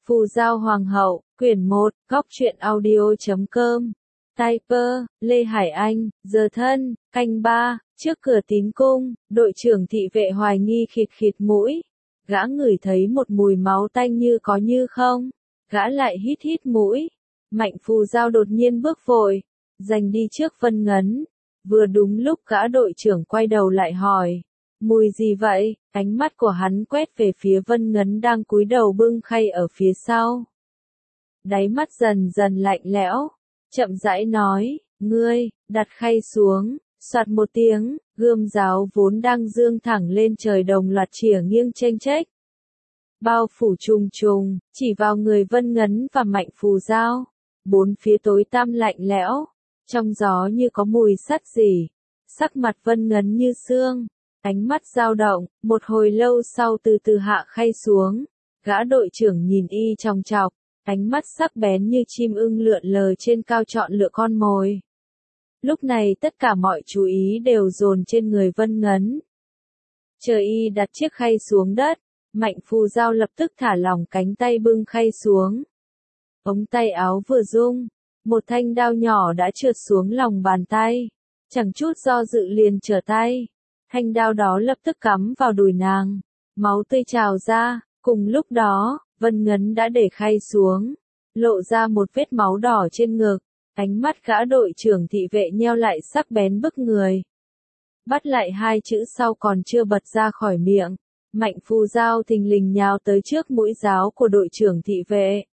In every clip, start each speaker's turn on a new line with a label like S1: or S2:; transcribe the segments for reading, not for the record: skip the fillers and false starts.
S1: Phù Giao Hoàng hậu, quyển 1, góc truyện audio.com. Typer, Lê Hải Anh, giờ thân, canh 3, trước cửa Tín cung, đội trưởng thị vệ hoài nghi khịt khịt mũi. Gã ngửi thấy một mùi máu tanh như có như không. Gã lại hít hít mũi. Mạnh Phù Giao đột nhiên bước vội, giành đi trước Vân Ngấn. Vừa đúng lúc gã đội trưởng quay đầu lại hỏi. Mùi gì vậy? Ánh mắt của hắn quét về phía Vân Ngấn đang cúi đầu bưng khay ở phía sau. Đáy mắt dần dần lạnh lẽo, chậm rãi nói, ngươi, đặt khay xuống, soạt một tiếng, gươm giáo vốn đang dương thẳng lên trời đồng loạt chĩa nghiêng chênh chếch. Bao phủ trùng trùng, chỉ vào người Vân Ngấn và Mạnh Phù Giao. Bốn phía tối tăm lạnh lẽo, trong gió như có mùi sắt rỉ, sắc mặt Vân Ngấn như xương. Ánh mắt dao động, một hồi lâu sau từ từ hạ khay xuống, gã đội trưởng nhìn y chòng chọc, ánh mắt sắc bén như chim ưng lượn lờ trên cao chọn lựa con mồi. Lúc này tất cả mọi chú ý đều dồn trên người Vân Ngấn. Chờ y đặt chiếc khay xuống đất, Mạnh Phù Giao lập tức thả lỏng cánh tay bưng khay xuống. Ống tay áo vừa rung, một thanh đao nhỏ đã trượt xuống lòng bàn tay, chẳng chút do dự liền trở tay. Thanh đao đó lập tức cắm vào đùi nàng, máu tươi trào ra, cùng lúc đó, Vân Ngấn đã để khay xuống, lộ ra một vết máu đỏ trên ngực, ánh mắt gã đội trưởng thị vệ nheo lại sắc bén bức người. Bắt lại hai chữ sau còn chưa bật ra khỏi miệng, Mạnh Phù Giao thình lình nhào tới trước mũi giáo của đội trưởng thị vệ.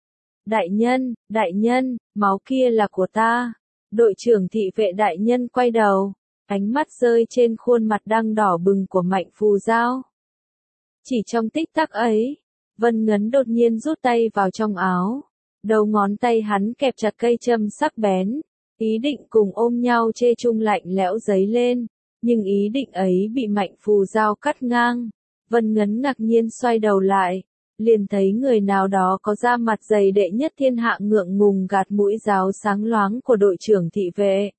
S1: Đại nhân, máu kia là của ta. Đội trưởng thị vệ đại nhân quay đầu. Ánh mắt rơi trên khuôn mặt đang đỏ bừng của Mạnh Phù Giao. Chỉ trong tích tắc ấy, Vân Ngấn đột nhiên rút tay vào trong áo. Đầu ngón tay hắn kẹp chặt cây châm sắc bén, ý định cùng ôm nhau chê chung lạnh lẽo dấy lên, nhưng ý định ấy bị Mạnh Phù Giao cắt ngang. Vân Ngấn ngạc nhiên xoay đầu lại, liền thấy người nào đó có da mặt dày đệ nhất thiên hạ ngượng ngùng gạt mũi giáo sáng loáng của đội trưởng thị vệ.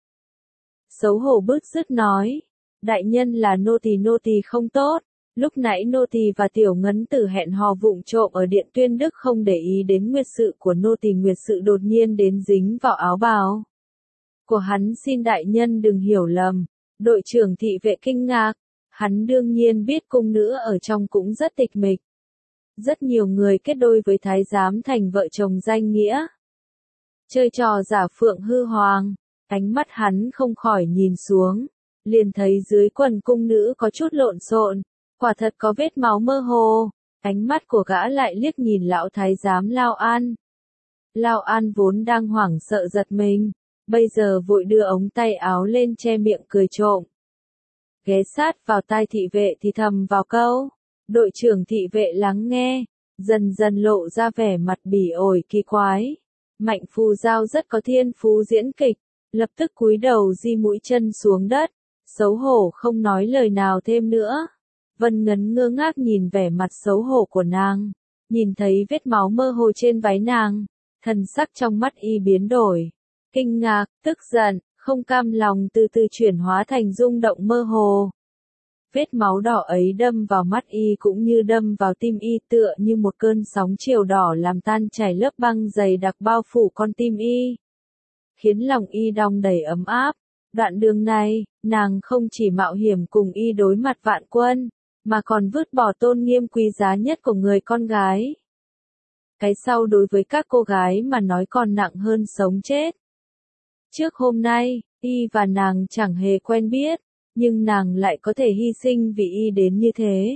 S1: Xấu hổ bứt rứt nói, đại nhân là nô tỳ không tốt, lúc nãy nô tỳ và tiểu Ngấn Tử hẹn hò vụng trộm ở điện Tuyên Đức không để ý đến nguyệt sự của nô tỳ, nguyệt sự đột nhiên đến dính vào áo bào của hắn, xin đại nhân đừng hiểu lầm. Đội trưởng thị vệ kinh ngạc, hắn đương nhiên biết cung nữ ở trong cũng rất tịch mịch. Rất nhiều người kết đôi với thái giám thành vợ chồng danh nghĩa, chơi trò giả phượng hư hoàng. Ánh mắt hắn không khỏi nhìn xuống, liền thấy dưới quần cung nữ có chút lộn xộn, quả thật có vết máu mơ hồ. Ánh mắt của gã lại liếc nhìn lão thái giám Lao An. Lao An vốn đang hoảng sợ giật mình, bây giờ vội đưa ống tay áo lên che miệng cười trộm. Ghé sát vào tai thị vệ thì thầm vào câu. Đội trưởng thị vệ lắng nghe, dần dần lộ ra vẻ mặt bỉ ổi kỳ quái. Mạnh Phù Giao rất có thiên phú diễn kịch, lập tức cúi đầu di mũi chân xuống đất, xấu hổ không nói lời nào thêm nữa. Vân Ngấn ngơ ngác nhìn vẻ mặt xấu hổ của nàng, nhìn thấy vết máu mơ hồ trên váy nàng, thần sắc trong mắt y biến đổi, kinh ngạc, tức giận, không cam lòng từ từ chuyển hóa thành rung động mơ hồ. Vết máu đỏ ấy đâm vào mắt y cũng như đâm vào tim y, tựa như một cơn sóng chiều đỏ làm tan chảy lớp băng dày đặc bao phủ con tim y, khiến lòng y đong đầy ấm áp. Đoạn đường này, nàng không chỉ mạo hiểm cùng y đối mặt vạn quân, mà còn vứt bỏ tôn nghiêm quý giá nhất của người con gái. Cái sau đối với các cô gái mà nói còn nặng hơn sống chết. Trước hôm nay, y và nàng chẳng hề quen biết, nhưng nàng lại có thể hy sinh vì y đến như thế.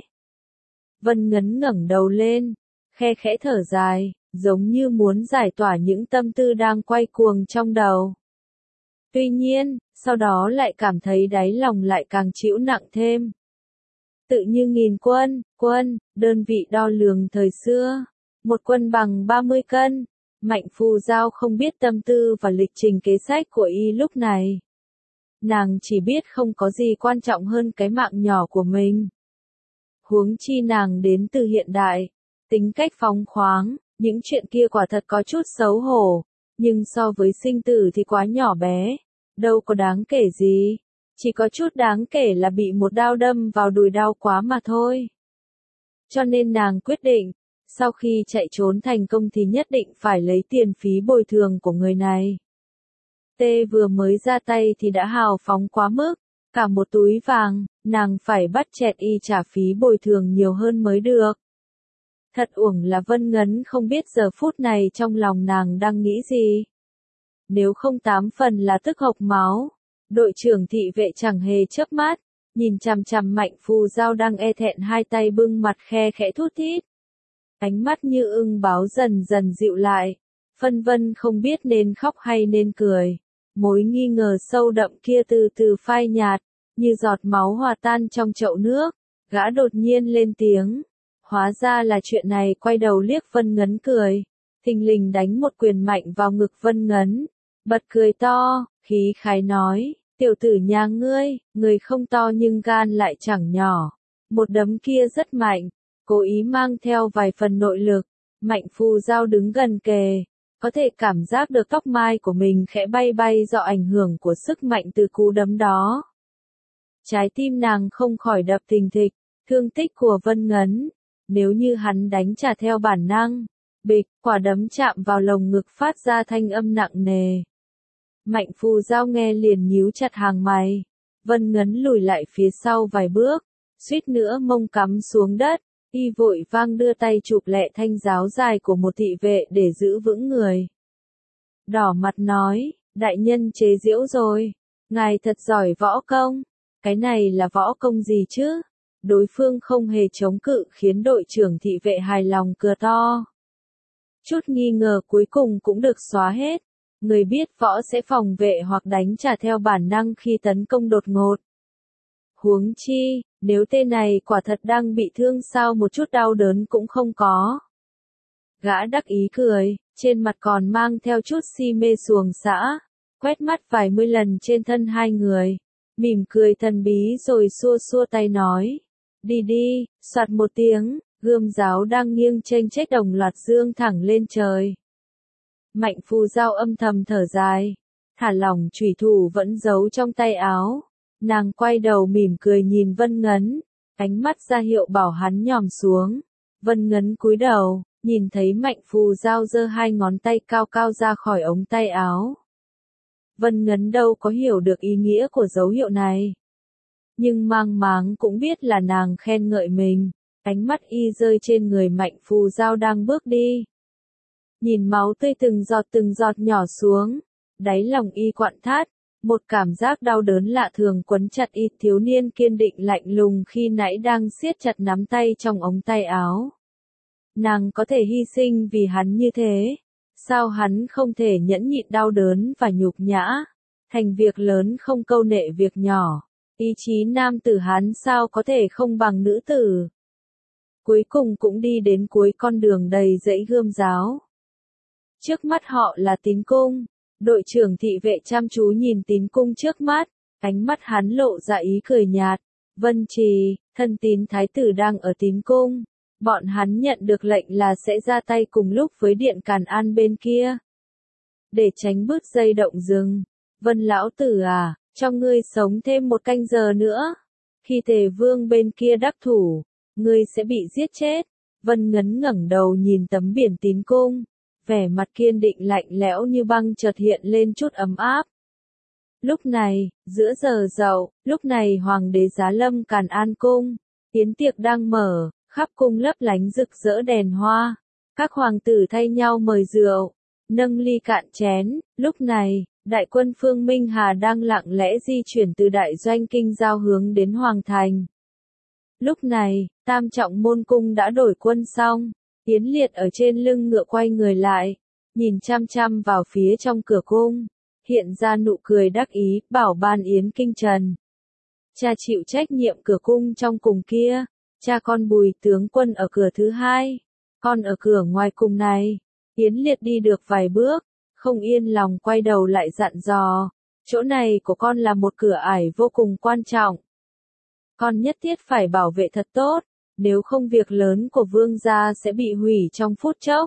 S1: Vân Ngấn ngẩng đầu lên, khe khẽ thở dài, giống như muốn giải tỏa những tâm tư đang quay cuồng trong đầu. Tuy nhiên, sau đó lại cảm thấy đáy lòng lại càng trĩu nặng thêm. Tự như nghìn quân, đơn vị đo lường thời xưa, một quân bằng 30 cân. Mạnh Phù Giao không biết tâm tư và lịch trình kế sách của y lúc này. Nàng chỉ biết không có gì quan trọng hơn cái mạng nhỏ của mình. Huống chi nàng đến từ hiện đại, tính cách phóng khoáng, những chuyện kia quả thật có chút xấu hổ, nhưng so với sinh tử thì quá nhỏ bé, đâu có đáng kể gì, chỉ có chút đáng kể là bị một đao đâm vào đùi đau quá mà thôi. Cho nên nàng quyết định, sau khi chạy trốn thành công thì nhất định phải lấy tiền phí bồi thường của người này. Tê vừa mới ra tay thì đã hào phóng quá mức, cả một túi vàng, nàng phải bắt chẹt y trả phí bồi thường nhiều hơn mới được. Thật uổng là Vân Ngấn không biết giờ phút này trong lòng nàng đang nghĩ gì. Nếu không 8 phần là tức hộc máu. Đội trưởng thị vệ chẳng hề chớp mắt, nhìn chằm chằm Mạnh Phù Giao đang e thẹn hai tay bưng mặt khe khẽ thút thít. Ánh mắt như ưng báo dần dần dịu lại, phân vân không biết nên khóc hay nên cười. Mối nghi ngờ sâu đậm kia từ từ phai nhạt, như giọt máu hòa tan trong chậu nước. Gã đột nhiên lên tiếng. Hóa ra là chuyện này, quay đầu liếc Vân Ngấn cười. Thình lình đánh một quyền mạnh vào ngực Vân Ngấn. Bật cười to, khí khái nói, tiểu tử nhà ngươi, người không to nhưng gan lại chẳng nhỏ. Một đấm kia rất mạnh, cố ý mang theo vài phần nội lực. Mạnh Phù Giao đứng gần kề, có thể cảm giác được tóc mai của mình khẽ bay bay do ảnh hưởng của sức mạnh từ cú đấm đó. Trái tim nàng không khỏi đập thình thịch, thương tích của Vân Ngấn. Nếu như hắn đánh trả theo bản năng, bịch, quả đấm chạm vào lồng ngực phát ra thanh âm nặng nề. Mạnh Phù Giao nghe liền nhíu chặt hàng mày. Vân Ngấn lùi lại phía sau vài bước, suýt nữa mông cắm xuống đất. Y vội vang đưa tay chụp lẹ thanh giáo dài của một thị vệ để giữ vững người. Đỏ mặt nói, đại nhân chế giễu rồi, ngài thật giỏi võ công. Cái này là võ công gì chứ? Đối phương không hề chống cự khiến đội trưởng thị vệ hài lòng cười to. Chút nghi ngờ cuối cùng cũng được xóa hết. Người biết võ sẽ phòng vệ hoặc đánh trả theo bản năng khi tấn công đột ngột. Huống chi, nếu tên này quả thật đang bị thương sao một chút đau đớn cũng không có. Gã đắc ý cười, trên mặt còn mang theo chút si mê xuồng xã, quét mắt vài mươi lần trên thân hai người, mỉm cười thần bí rồi xua xua tay nói. Đi đi, soạt một tiếng, gươm giáo đang nghiêng chênh chếch đồng loạt dương thẳng lên trời. Mạnh Phù Giao âm thầm thở dài, thả lỏng chủy thủ vẫn giấu trong tay áo. Nàng quay đầu mỉm cười nhìn Vân Ngấn, ánh mắt ra hiệu bảo hắn nhòm xuống. Vân Ngấn cúi đầu, nhìn thấy Mạnh Phù Giao giơ hai ngón tay cao cao ra khỏi ống tay áo. Vân Ngấn đâu có hiểu được ý nghĩa của dấu hiệu này. Nhưng mang máng cũng biết là nàng khen ngợi mình, ánh mắt y rơi trên người Mạnh Phù Giao đang bước đi. Nhìn máu tươi từng giọt nhỏ xuống, đáy lòng y quặn thắt, một cảm giác đau đớn lạ thường quấn chặt y. Thiếu niên kiên định lạnh lùng khi nãy đang siết chặt nắm tay trong ống tay áo. Nàng có thể hy sinh vì hắn như thế, sao hắn không thể nhẫn nhịn đau đớn và nhục nhã, thành việc lớn không câu nệ việc nhỏ. Ý chí nam tử hắn sao có thể không bằng nữ tử. Cuối cùng cũng đi đến cuối con đường đầy dãy gươm giáo. Trước mắt họ là Tín Cung. Đội trưởng thị vệ chăm chú nhìn Tín Cung trước mắt, ánh mắt hắn lộ ra ý cười nhạt. Vân Trì, thân tín thái tử đang ở Tín Cung. Bọn hắn nhận được lệnh là sẽ ra tay cùng lúc với Điện Càn An bên kia. Để tránh bứt dây động rừng. Vân lão tử à, cho ngươi sống thêm một canh giờ nữa. Khi Tề Vương bên kia đắc thủ, ngươi sẽ bị giết chết. Vân Ngấn ngẩng đầu nhìn tấm biển Tín Cung. Vẻ mặt kiên định lạnh lẽo như băng chợt hiện lên chút ấm áp. Lúc này, giữa giờ dậu, lúc này Hoàng đế Giá Lâm Càn An Cung, yến tiệc đang mở, khắp cung lấp lánh rực rỡ đèn hoa. Các hoàng tử thay nhau mời rượu, nâng ly cạn chén. Lúc này, đại quân Phương Minh Hà đang lặng lẽ di chuyển từ đại doanh kinh giao hướng đến Hoàng thành. Lúc này, Tam Trọng Môn Cung đã đổi quân xong. Yến Liệt ở trên lưng ngựa quay người lại, nhìn chăm chăm vào phía trong cửa cung, hiện ra nụ cười đắc ý, bảo ban Yến Kinh Trần. Cha chịu trách nhiệm cửa cung trong cùng kia, cha con Bùi tướng quân ở cửa thứ hai, con ở cửa ngoài cùng này. Yến Liệt đi được vài bước, không yên lòng quay đầu lại dặn dò, chỗ này của con là một cửa ải vô cùng quan trọng. Con nhất thiết phải bảo vệ thật tốt. Nếu không việc lớn của vương gia sẽ bị hủy trong phút chốc.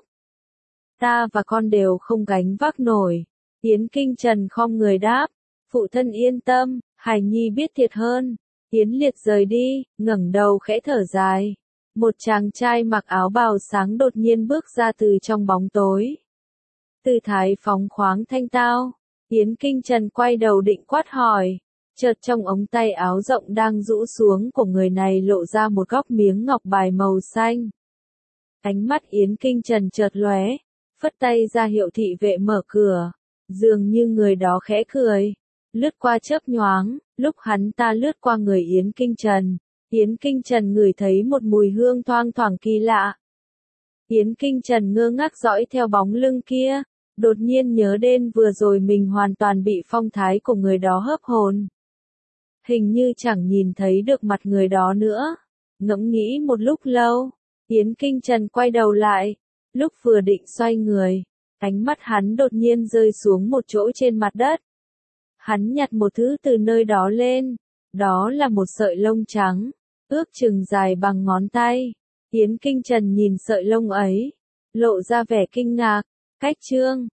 S1: Ta và con đều không gánh vác nổi. Yến Kinh Trần khom người đáp. Phụ thân yên tâm, hài nhi biết thiệt hơn. Yến Liệt rời đi, ngẩng đầu khẽ thở dài. Một chàng trai mặc áo bào sáng đột nhiên bước ra từ trong bóng tối. Tư thái phóng khoáng thanh tao. Yến Kinh Trần quay đầu định quát hỏi. Chợt trong ống tay áo rộng đang rũ xuống của người này lộ ra một góc miếng ngọc bài màu xanh. Ánh mắt Yến Kinh Trần chợt lóe, phất tay ra hiệu thị vệ mở cửa. Dường như người đó khẽ cười, lướt qua chớp nhoáng, lúc hắn ta lướt qua người Yến Kinh Trần ngửi thấy một mùi hương thoang thoảng kỳ lạ. Yến Kinh Trần ngơ ngác dõi theo bóng lưng kia, đột nhiên nhớ đến vừa rồi mình hoàn toàn bị phong thái của người đó hớp hồn. Hình như chẳng nhìn thấy được mặt người đó nữa. Ngẫm nghĩ một lúc lâu, Yến Kinh Trần quay đầu lại, lúc vừa định xoay người, ánh mắt hắn đột nhiên rơi xuống một chỗ trên mặt đất. Hắn nhặt một thứ từ nơi đó lên, đó là một sợi lông trắng, ước chừng dài bằng ngón tay. Yến Kinh Trần nhìn sợi lông ấy, lộ ra vẻ kinh ngạc. Cách chương